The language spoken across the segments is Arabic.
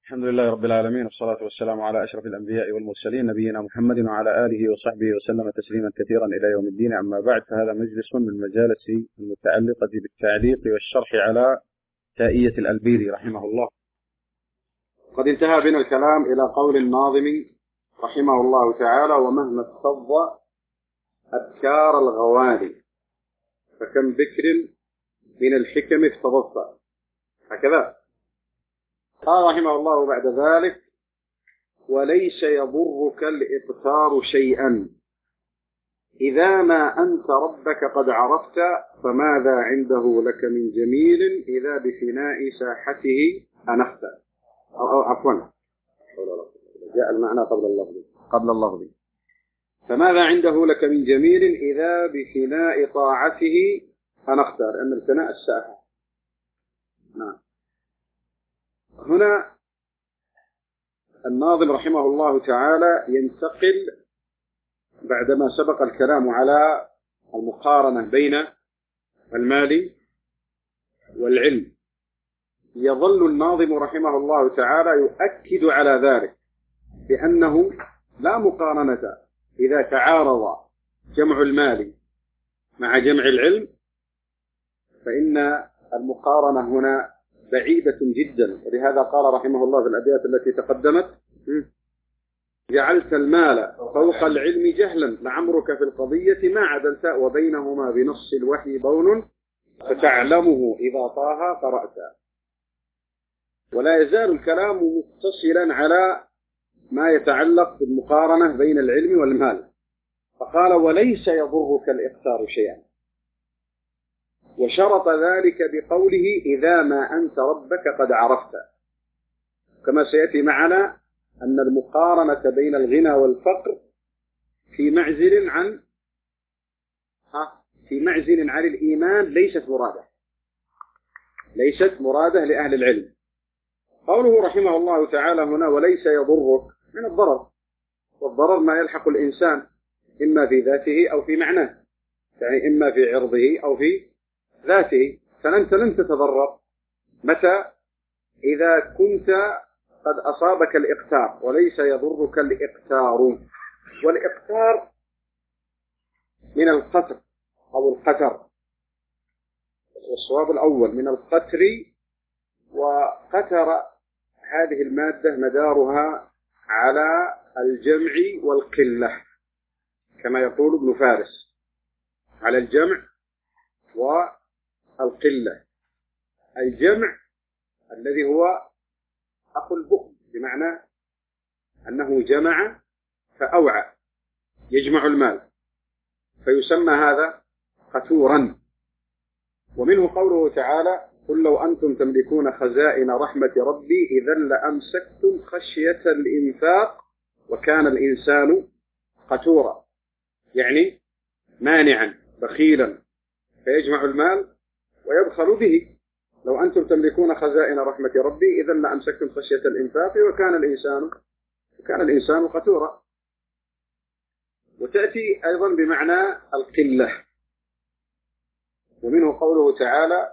الحمد لله رب العالمين، والصلاة والسلام على أشرف الأنبياء والمرسلين نبينا محمد وعلى آله وصحبه وسلم تسليما كثيرا إلى يوم الدين. أما بعد، فهذا مجلس من المجالس المتعلقة بالتعليق والشرح على تائية الألبيري رحمه الله. قد انتهى بنا الكلام إلى قول الناظم رحمه الله تعالى: ومهما اكتظ أبكار الغواني فكم بكر من الحكم افتضت. هكذا قال رحمه الله بعد ذلك: وليس يضرك الإقتار شيئا إذا ما أنت ربك قد عرفت، فماذا عنده لك من جميل إذا بفناء ساحته أنخت. أو عفوا، جاء المعنى قبل اللفظ. فماذا عنده لك من جميل إذا بفناء طاعته أنخت، لأن الفناء الساحة. نعم. هنا الناظم رحمه الله تعالى ينتقل بعدما سبق الكلام على المقارنة بين المال والعلم. يظل الناظم رحمه الله تعالى يؤكد على ذلك بأنه لا مقارنة إذا تعارض جمع المال مع جمع العلم، فإن المقارنة هنا بعيدة جدا. ولهذا قال رحمه الله في الأبيات التي تقدمت: جعلت المال فوق العلم جهلا لعمرك في القضية ما عدلت، وبينهما بنص الوحي بون فتعلمه إذا طه قرأت. ولا يزال الكلام متصلا على ما يتعلق بالمقارنة بين العلم والمال، فقال: وليس يضرك الإقتار شيئا، وشرط ذلك بقوله: إذا ما أنت ربك قد عرفت. كما سيأتي معنا أن المقارنة بين الغنى والفقر في معزل عن الإيمان ليست مرادة لأهل العلم. قوله رحمه الله تعالى هنا: وليس يضرك، من الضرر، والضرر ما يلحق الإنسان إما في ذاته أو في معناه، يعني إما في عرضه أو في ذاته. فأنت لن تتضرر متى؟ إذا كنت قد أصابك الإقتار. وليس يضرك الإقتار، والإقتار من القتر أو القتر، والصواب الأول من القتر. وقتر هذه المادة مدارها على الجمع والقلة، كما يقول ابن فارس: على الجمع والقلة. الجمع الذي هو أخو البخل، بمعنى أنه جمع فأوعى، يجمع المال، فيسمى هذا قتورا. ومنه قوله تعالى: قل لو أنتم تملكون خزائن رحمة ربي إذا لأمسكتم خشية الإنفاق وكان الإنسان قتورا، يعني مانعا بخيلا فيجمع المال ويبخل به. لو أنتم تملكون خزائن رحمة ربي إذا لأمسكتم خشية الإنفاق وكان الإنسان قتورا. وتأتي أيضا بمعنى القلة. ومنه قوله تعالى: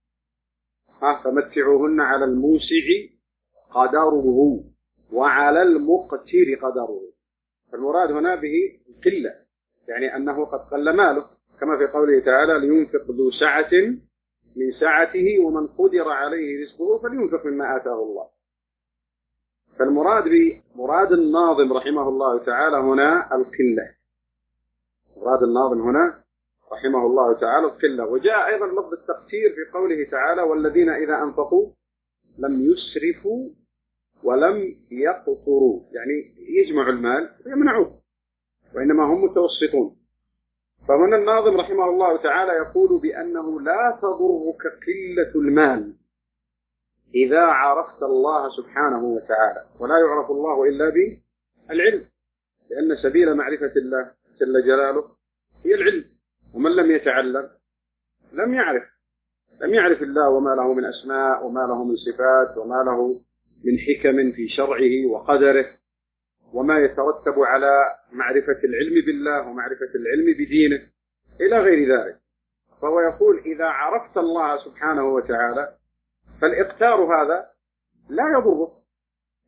فمتعوهن على الموسع قدره وعلى المقتر قدره. فالمراد هنا به القلة، يعني أنه قد قل ماله، كما في قوله تعالى: لينفق ذو سعة من سعته ومن قدر عليه رزقه فلينفق مما آتاه الله. فالمراد مراد الناظم رحمه الله تعالى هنا القلة. مراد الناظم هنا رحمه الله تعالى القلة. وجاء أيضا لفظ التقتير في قوله تعالى: والذين إذا أنفقوا لم يسرفوا ولم يقتروا، يعني يجمعوا المال ويمنعوه، وإنما هم متوسطون. فهنا الناظم رحمه الله تعالى يقول بأنه لا تضرك قلة المال إذا عرفت الله سبحانه وتعالى. ولا يعرف الله إلا بالعلم، لأن سبيل معرفة الله جل جلاله هي العلم. ومن لم يتعلم لم يعرف الله وما له من أسماء وما له من صفات وما له من حكم في شرعه وقدره، وما يترتب على معرفة العلم بالله ومعرفة العلم بدينه إلى غير ذلك. فهو يقول: إذا عرفت الله سبحانه وتعالى فالإقتار هذا لا يضرك،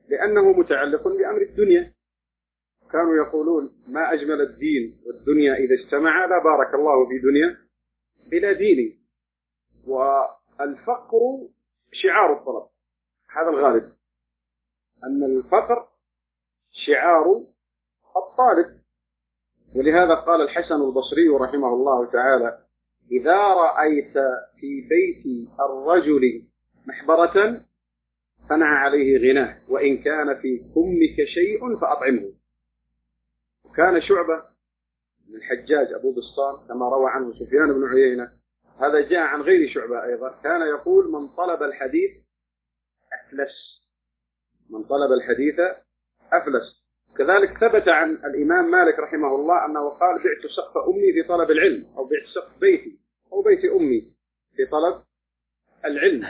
لأنه متعلق بأمر الدنيا. كانوا يقولون ما أجمل الدين والدنيا إذا اجتمعا، لا بارك الله في دنيا بلا دين. والفقر شعار الطلب، هذا الغالب، أن الفقر شعار الطالب. ولهذا قال الحسن البصري رحمه الله تعالى: إذا رأيت في بيت الرجل محبرة فنع عليه غناه، وإن كان في كمك شيء فأطعمه. وكان شعبة من الحجاج أبو بسطام كما روى عنه سفيان بن عيينة، هذا جاء عن غير شعبة أيضا، كان يقول: من طلب الحديث أفلس، من طلب الحديث أفلس. كذلك ثبت عن الإمام مالك رحمه الله أنه قال: بعت سقف أمي في طلب العلم، أو بعت سقف بيتي أو بيت أمي في طلب العلم.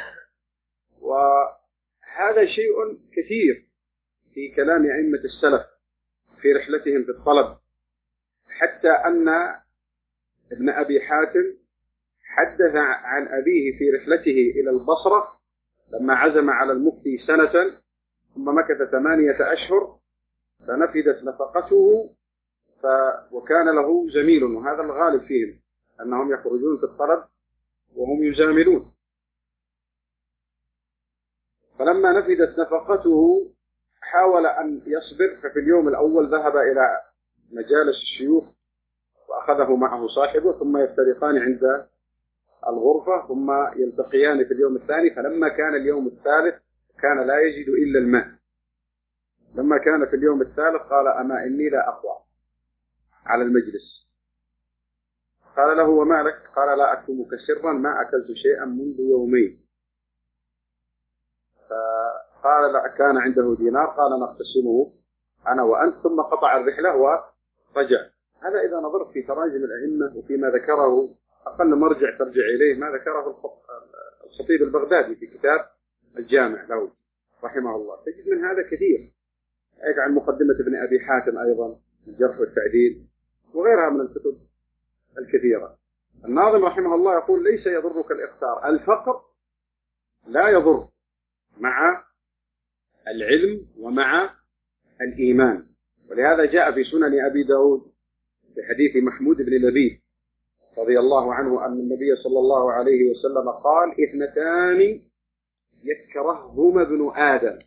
وهذا شيء كثير في كلام أئمة السلف في رحلتهم في الطلب، حتى أن ابن أبي حاتم حدث عن أبيه في رحلته إلى البصرة لما عزم على المفتي سنة ثم مكث 8 أشهر فنفدت نفقته، وكان له زميل، وهذا الغالب فيهم أنهم يخرجون في الطلب وهم يزاملون. فلما نفدت نفقته حاول أن يصبر، ففي اليوم الأول ذهب إلى مجالس الشيوخ وأخذه معه صاحبه، ثم يفترقان عند الغرفة، ثم يلتقيان في اليوم الثاني. فلما كان اليوم الثالث كان لا يجد إلا الماء. لما كان في اليوم الثالث قال: أما إني لا أقوى على المجلس. قال له: وما لك؟ قال: لا أكتمك سرا، ما أكلت شيئا منذ يومين. فقال: لا، كان عنده دينار، قال: نقتسمه أنا وأنت. ثم قطع الرحلة ورجع. هذا إذا نظرت في تراجم الأئمة وفيما ذكره، أقل مرجع ترجع إليه ما ذكره الخطيب البغدادي في كتاب الجامع له رحمه الله، تجد من هذا كثير. هيك عن مقدمة ابن أبي حاتم أيضا، الجرح والتعديل، وغيرها من الكتب الكثيرة. الناظم رحمه الله يقول: ليس يضرك الإخسار، الفقر لا يضر مع العلم ومع الإيمان. ولهذا جاء في سنن أبي داود في حديث محمود بن لبيد رضي الله عنه أن النبي صلى الله عليه وسلم قال: 2 يكرههما ابن آدم،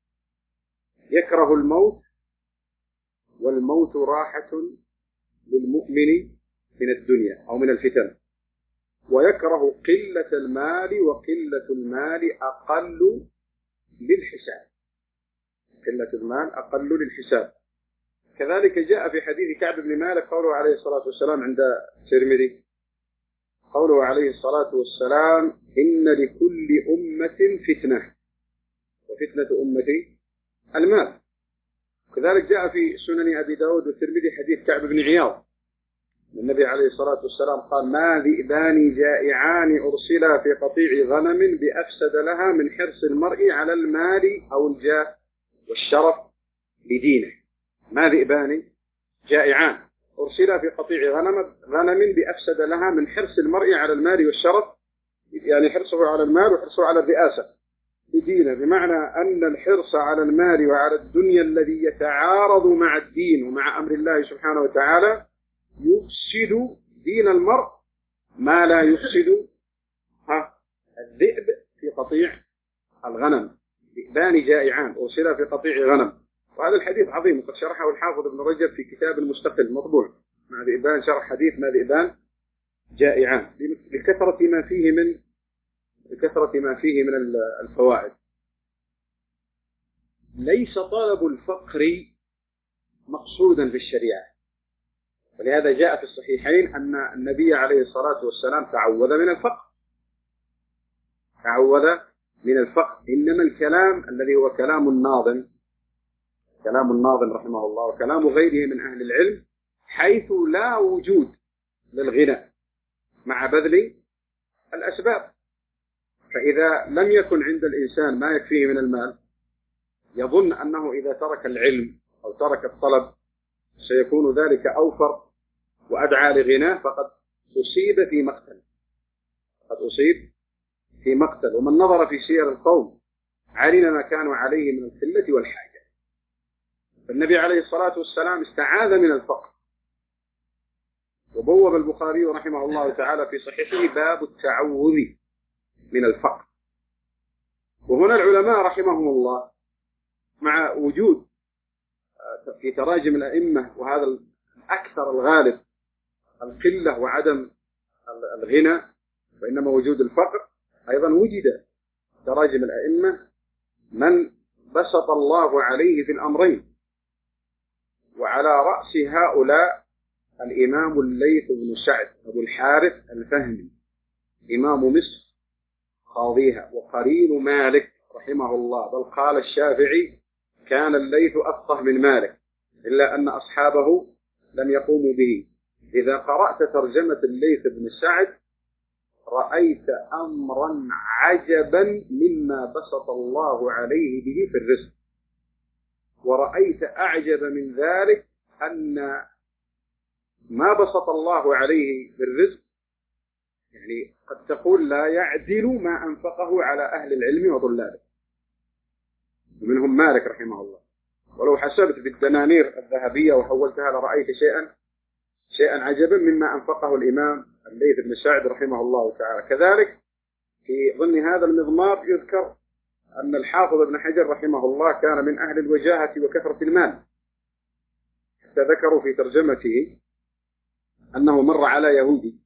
يكره الموت، والموت راحة للمؤمن من الدنيا أو من الفتن، ويكره قلة المال، وقلة المال أقل للحساب، قلة المال أقل للحساب. كذلك جاء في حديث كعب بن مالك قوله عليه الصلاة والسلام عند الترمذي، قوله عليه الصلاة والسلام: إن لكل أمة فتنة، وفتنة أمتي المال. كذلك جاء في سنن أبي داود والترمذي حديث كعب بن عياض، النبي عليه الصلاة والسلام قال: ما ذئبان جائعان أرسلا في قطيع غنم بأفسد لها من حرص المرء على المال أو الجاه والشرف لدينه. ما ذئبان جائعان أرسلا في قطيع غنم بأفسد لها من حرص المرء على المال والشرف، يعني حرصه على المال وحرصه على الرئاسة لدينه، بمعنى أن الحرص على المال وعلى الدنيا الذي يتعارض مع الدين ومع أمر الله سبحانه وتعالى يفسد دين المرء ما لا يفسد الذئب في قطيع الغنم. ذئبان جائعان أرسلا في قطيع غنم. وهذا الحديث عظيم، وقد شرحه الحافظ ابن رجب في كتاب المستقل مطبوع مع ذئبان، شرح حديث ما ذئبان جائعان، لكثرة ما فيه من الفوائد. ليس طلب الفقر مقصودا في الشريعة، ولهذا جاء في الصحيحين أن النبي عليه الصلاة والسلام تعوذ من الفقر. إنما الكلام الذي هو كلام الناظم رحمه الله وكلام غيره من أهل العلم، حيث لا وجود للغنى مع بذل الأسباب. فإذا لم يكن عند الإنسان ما يكفيه من المال، يظن أنه إذا ترك العلم أو ترك الطلب سيكون ذلك أوفر وأدعى لغناه، فقد أصيب في مقتل. ومن نظر في سير القوم علم ما كانوا عليه من القلة والحاجة. فالنبي عليه الصلاة والسلام استعاذ من الفقر. وبوب البخاري رحمه الله تعالى في صحيحه باب التعوذ من الفقر. وهنا العلماء رحمهم الله مع وجود في تراجم الأئمة، وهذا الأكثر الغالب القلة وعدم الغنى، وإنما وجود الفقر، أيضا وجد تراجم الأئمة من بسط الله عليه في الأمرين. وعلى رأس هؤلاء الإمام الليث بن سعد أبو الحارث الفهمي إمام مصر قاضيها وقرين مالك رحمه الله، بل قال الشافعي كان الليث أفقه من مالك إلا أن أصحابه لم يقوموا به. إذا قرأت ترجمة الليث بن سعد رأيت أمرا عجبا مما بسط الله عليه به في الرزق، ورأيت أعجب من ذلك أن ما بسط الله عليه بالرزق يعني قد تقول لا يعدل ما أنفقه على أهل العلم وطلابه، ومنهم مالك رحمه الله. ولو حسبت بالدنانير الذهبية وحولتها لرأيت شيئا عجبا مما أنفقه الإمام الليث بن سعد رحمه الله تعالى. كذلك في ضمن هذا المضمار يذكر أن الحافظ ابن حجر رحمه الله كان من أهل الوجاهة وكثرة المال، حتى ذكروا في ترجمته أنه مر على يهودي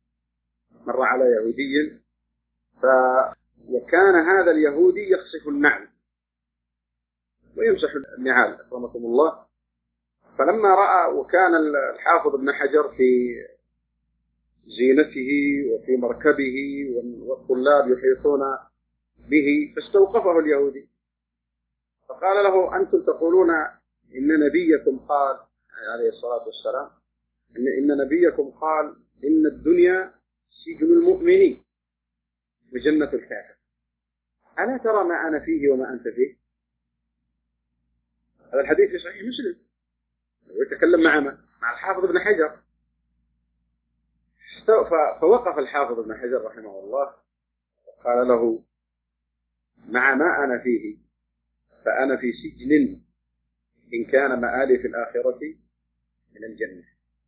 وكان هذا اليهودي يخصف النعل ويمسح النعال أكرمكم الله. فلما رأى وكان الحافظ ابن حجر في زينته وفي مركبه والطلاب يحيطون به فاستوقفه اليهودي فقال له أنتم تقولون إن نبيكم قال عليه الصلاة والسلام إن نبيكم قال إن الدنيا سجن المؤمنين وجنة الكافر، ألا ترى ما أنا فيه وما أنت فيه؟ هذا الحديث في صحيح مسلم، ويتكلم مع الحافظ ابن حجر. فوقف الحافظ ابن حجر رحمه الله وقال له مع ما أنا فيه فأنا في سجن إن كان مآلي في الآخرة من الجنة،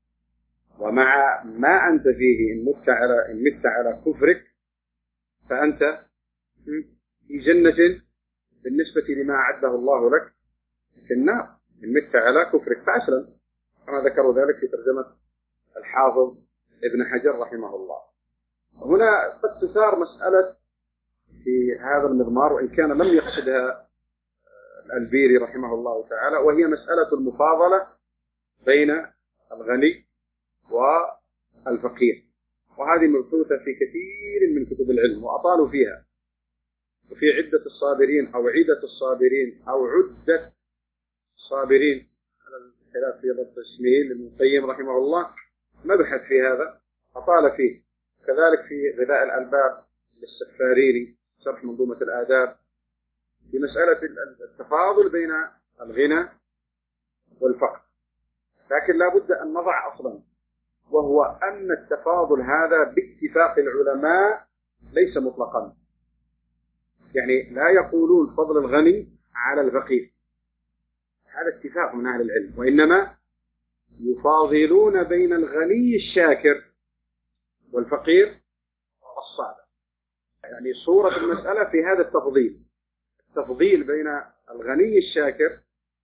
ومع ما أنت فيه إن مت على كفرك فأنت في جنة بالنسبة لما أعده الله لك في النار إن مت على كفرك فأسلم، كما ذكروا ذلك في ترجمة الحافظ ابن حجر رحمه الله. هنا قد تثار مسألة في هذا المضمار وإن كان لم يقصدها الألبيري رحمه الله تعالى، وهي مسألة المفاضلة بين الغني والفقير، وهذه مبثوثة في كثير من كتب العلم وأطالوا فيها، وفي عدة الصابرين أو عدة الصابرين أو عدة الصابرين على الخلاف في ضبط اسمه لابن القيم رحمه الله مبحث في هذا أطال فيه. كذلك في غذاء الألباب للسفاريني شرح منظومة الآداب في مسألة التفاضل بين الغنى والفقر، لكن لا بد أن نضع أصلا، وهو أن التفاضل هذا باتفاق العلماء ليس مطلقا، يعني لا يقولون فضل الغني على الفقير، هذا اتفاق من أهل العلم، وإنما يفاضلون بين الغني الشاكر والفقير الصابر. يعني صورة المسألة في هذا التفضيل بين الغني الشاكر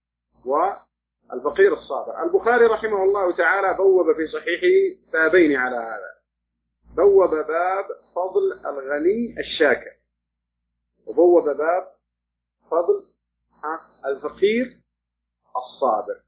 والفقير الصابر. البخاري رحمه الله تعالى بوب في صحيحه بابين على هذا، بوب باب فضل الغني الشاكر، وبوب باب فضل الفقير الصابر.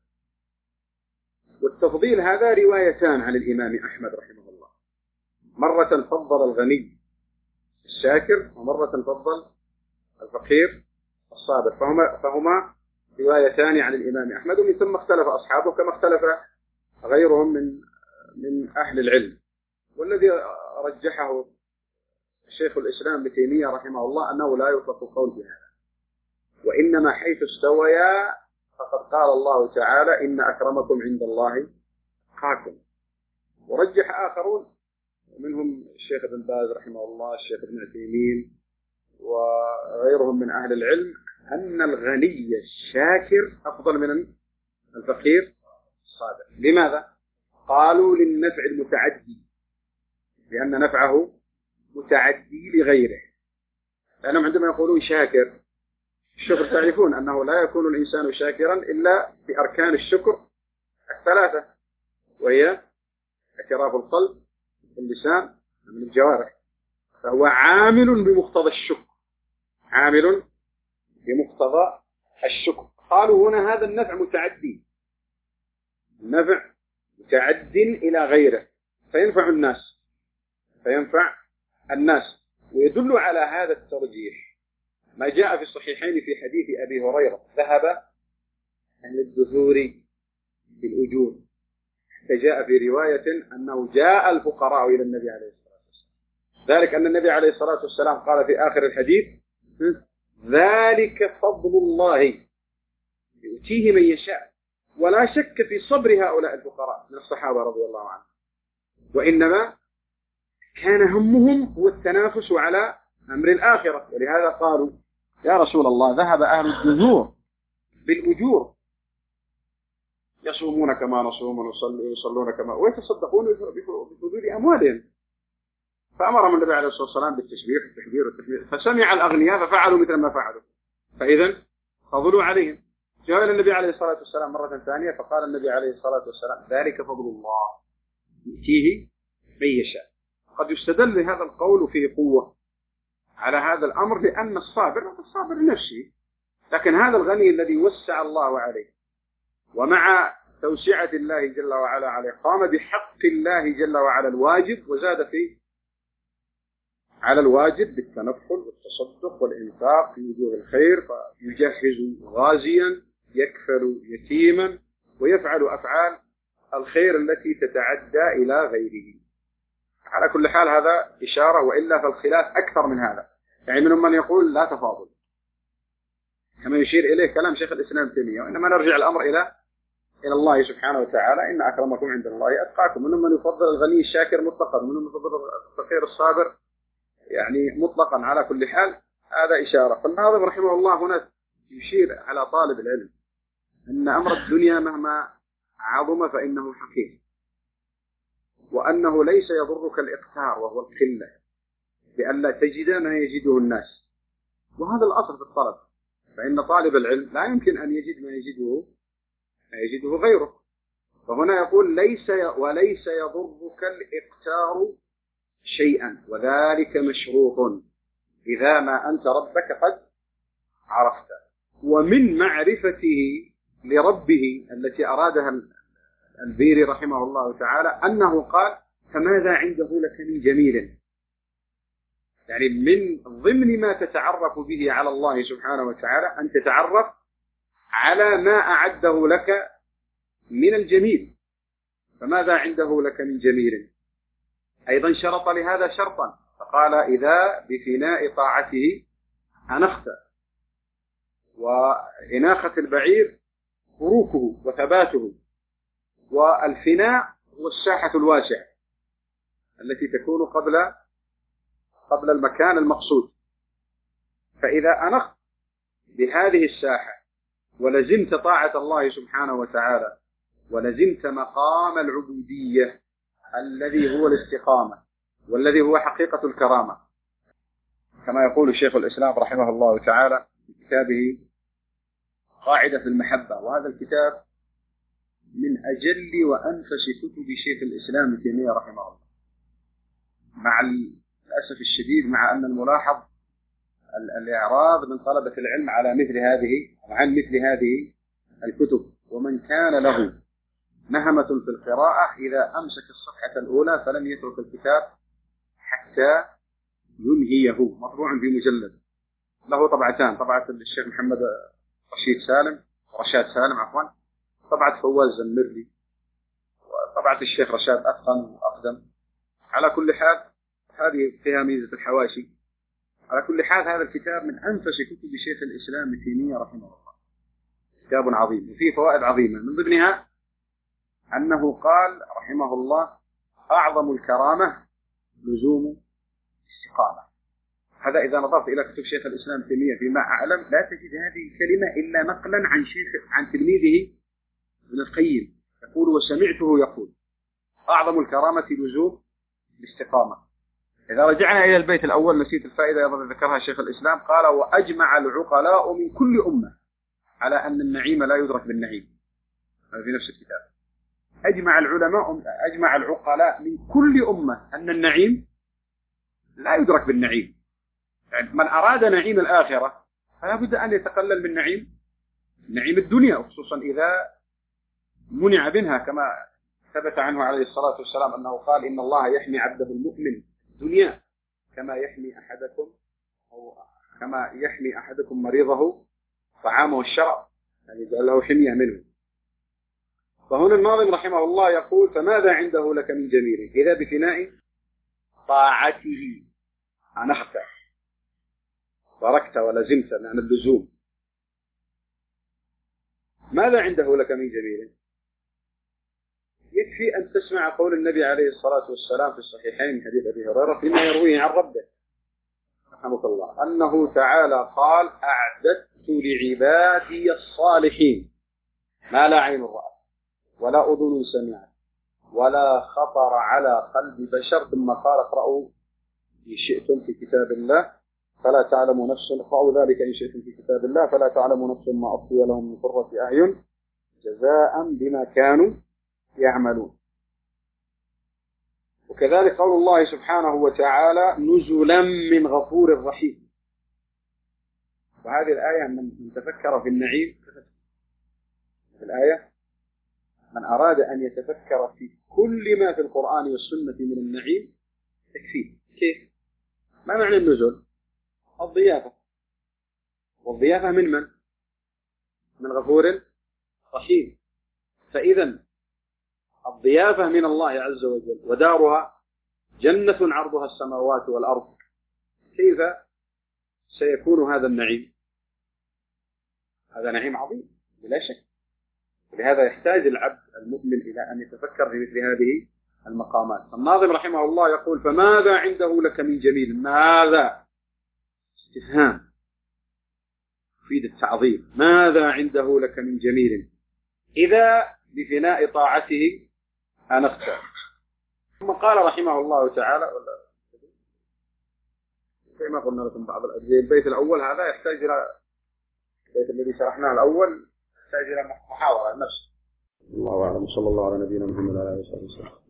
والتفضيل هذا روايتان عن الإمام أحمد رحمه الله، مرة فضل الغني الشاكر ومرة فضل الفقير الصابر، فهما روايتان عن الإمام أحمد، ومن ثم اختلف أصحابه كما اختلف غيرهم من أهل العلم. والذي رجحه شيخ الإسلام ابن تيمية رحمه الله أنه لا يطلق القول بهذا، وإنما حيث استويا فقد قال الله تعالى إن أكرمكم عند الله أتقاكم. ورجح آخرون ومنهم الشيخ ابن باز رحمه الله، الشيخ ابن عثيمين وغيرهم من أهل العلم أن الغني الشاكر أفضل من الفقير الصابر. لماذا؟ قالوا للنفع المتعدي، لأن نفعه متعدي لغيره. لأنهم عندما يقولون شاكر، الشكر تعرفون أنه لا يكون الإنسان شاكرا إلا بأركان الشكر الثلاثة، وهي اعتراف القلب واللسان من الجوارح، فهو عامل بمقتضى الشكر، عامل بمقتضى الشكر. قالوا هنا هذا النفع متعدي، النفع متعد إلى غيره فينفع الناس. ويدل على هذا الترجيح ما جاء في الصحيحين في حديث أبي هريرة: ذهب أهل الدثور بالأجور، فجاء في رواية أنه جاء الفقراء إلى النبي عليه الصلاة والسلام. ذلك أن النبي عليه الصلاة والسلام قال في آخر الحديث: ذلك فضل الله يؤتيه من يشاء. ولا شك في صبر هؤلاء الفقراء من الصحابة رضي الله عنهم، وإنما كان همهم هو التنافس على أمر الآخرة. ولهذا قالوا: يا رسول الله، ذهب أهل الدثور بالأجور، يصومون كما نصوم ويصلون كما، ويتصدقون بفضول أموالهم. فأمرهم النبي عليه الصلاة والسلام بالتسبيح والتكبير، فسمع الأغنياء ففعلوا مثل ما فعلوا، فإذا فضلوا عليهم. جاء إلى النبي عليه الصلاة والسلام مرة ثانية فقال النبي عليه الصلاة والسلام: ذلك فضل الله يؤتيه من يشاء. قد يستدل لهذا القول فيه قوة على هذا الأمر، لأن الصابر نفسه، لكن هذا الغني الذي وسع الله عليه ومع توسعة الله جل وعلا عليه قام بحق الله جل وعلا الواجب، وزاد على الواجب بالتنفل والتصدق والإنفاق في وجوه الخير، فيجهز غازيا، يكفل يتيما، ويفعل أفعال الخير التي تتعدى إلى غيره. على كل حال هذا إشارة، وإلا فالخلاف أكثر من هذا. يعني منهم من يقول لا تفاضل كما يشير إليه كلام شيخ الإسلام ابن تيمية، وإنما نرجع الأمر إلى الله سبحانه وتعالى: إن أكرمكم عند الله أتقاكم. منهم من يفضل الغني الشاكر مطلقا، منهم من يفضل الفقير الصابر يعني مطلقا. على كل حال هذا إشارة. فالناظم رحمه الله هنا يشير على طالب العلم أن أمر الدنيا مهما عظم فإنه حقير، وأنه ليس يضرك الإقتار وهو القلة، لئلا تجد ما يجده الناس. وهذا الأصل في الطلب، فإن طالب العلم لا يمكن أن يجد ما يجده غيره. فهنا يقول: وليس يضرك الإقتار شيئا، وذلك مشروط إذا ما أنت ربك قد عرفت. ومن معرفته لربه التي أرادها البيري رحمه الله تعالى أنه قال: فماذا عنده لك من جميل. يعني من ضمن ما تتعرف به على الله سبحانه وتعالى أن تتعرف على ما أعده لك من الجميل. فماذا عنده لك من جميل. أيضا شرط لهذا شرطا، فقال: إذا بفناء طاعته أنخت. وإناخة البعير فروكه وثباته، والفناء هو الساحة الواسعة التي تكون قبل المكان المقصود. فإذا أنخت بهذه الساحة ولزمت طاعة الله سبحانه وتعالى، ولزمت مقام العبودية الذي هو الاستقامة والذي هو حقيقة الكرامة، كما يقول شيخ الإسلام رحمه الله تعالى في كتابه قاعدة في المحبة. وهذا الكتاب من أجل وأنفس كتب شيخ الإسلام ابن تيمية رحمه الله، مع الأسف الشديد مع أن الملاحظ الإعراض من طلبة العلم عن مثل هذه الكتب. ومن كان له نهمة في القراءة إذا أمسك الصفحة الأولى فلم يترك الكتاب حتى ينهيه. مطبوع في مجلد، له طبعتان: طبعة الشيخ محمد رشاد سالم طبعة فواز زمرلي، وطبعة الشيخ رشاد أتقن وأقدم. على كل حال هذه فيها ميزة الحواشي. على كل حال هذا الكتاب من أنفس كتب شيخ الإسلام ابن تيمية رحمه الله، كتاب عظيم وفيه فوائد عظيمة. من ضمنها أنه قال رحمه الله: أعظم الكرامة لزوم الاستقامة. هذا إذا نظرت إلى كتب شيخ الإسلام تيمية فيما أعلم لا تجد هذه الكلمة إلا نقلا عن تلميذه ابن القيم، يقول وسمعته يقول أعظم الكرامة لزوم الاستقامة. إذا رجعنا إلى البيت الأول نسيت الفائدة أيضا ذكرها شيخ الإسلام، قال وأجمع العقلاء من كل أمة على أن النعيم لا يدرك بالنعيم. هذا في نفس الكتاب. أجمع العقلاء من كل أمة أن النعيم لا يدرك بالنعيم. يعني من أراد نعيم الآخرة فلا بد أن يتقلل من نعيم الدنيا، وخصوصا إذا منع منها، كما ثبت عنه عليه الصلاة والسلام أنه قال إن الله يحمي عبده المؤمن الدنيا كما يحمي أحدكم مريضه طعامه والشراب، يعني يجعل له حمية منه. فهنا الناظم رحمه الله يقول فماذا عنده لك من جميل إذا بفناء طاعته أنخت تركت ولزمت معنى اللزوم. ماذا عنده لك من جميل؟ يكفي أن تسمع قول النبي عليه الصلاة والسلام في الصحيحين من حديث أبي هريرة فيما يرويه عن ربه رحمه الله أنه تعالى قال أعددت لعبادي الصالحين ما لا عين رأت ولا أذن سمعت ولا خطر على قلب بشر، ثم قال اقرأوا إن شئتم في كتاب الله فلا تعلم نفس، اقرأوا ذلك إن شئتم في كتاب الله فلا تعلم نفس ما أخفي لهم من قرة أعين جزاء بما كانوا يعملون. وكذلك قول الله سبحانه وتعالى نزلا من غفور رحيم. وهذه الآية من تفكر في النعيم في الآية من أراد أن يتفكر في كل ما في القرآن والسنة من النعيم تكفيه. كيف؟ ما معنى النزل؟ الضيافة، والضيافة من؟ من غفور رحيم. فإذا الضيافة من الله عز وجل ودارها جنة عرضها السماوات والأرض، كيف سيكون هذا النعيم؟ هذا نعيم عظيم بلا شك. ولهذا يحتاج العبد المؤمن إلى أن يتفكر في مثل هذه المقامات. الناظم رحمه الله يقول فماذا عنده لك من جميل؟ ماذا استفهام يفيد التعظيم. ماذا عنده لك من جميل إذا بفناء طاعته أنخت. ثم قال رحمه الله تعالى كما قلنا لكم بعض الأجزاء البيت الأول هذا يحتاج إلى البيت الذي شرحناه الأول يحتاج إلى محاورة نفس. الله أعلم. صلى الله على نبينا محمد وعلى آله وصحبه وسلم.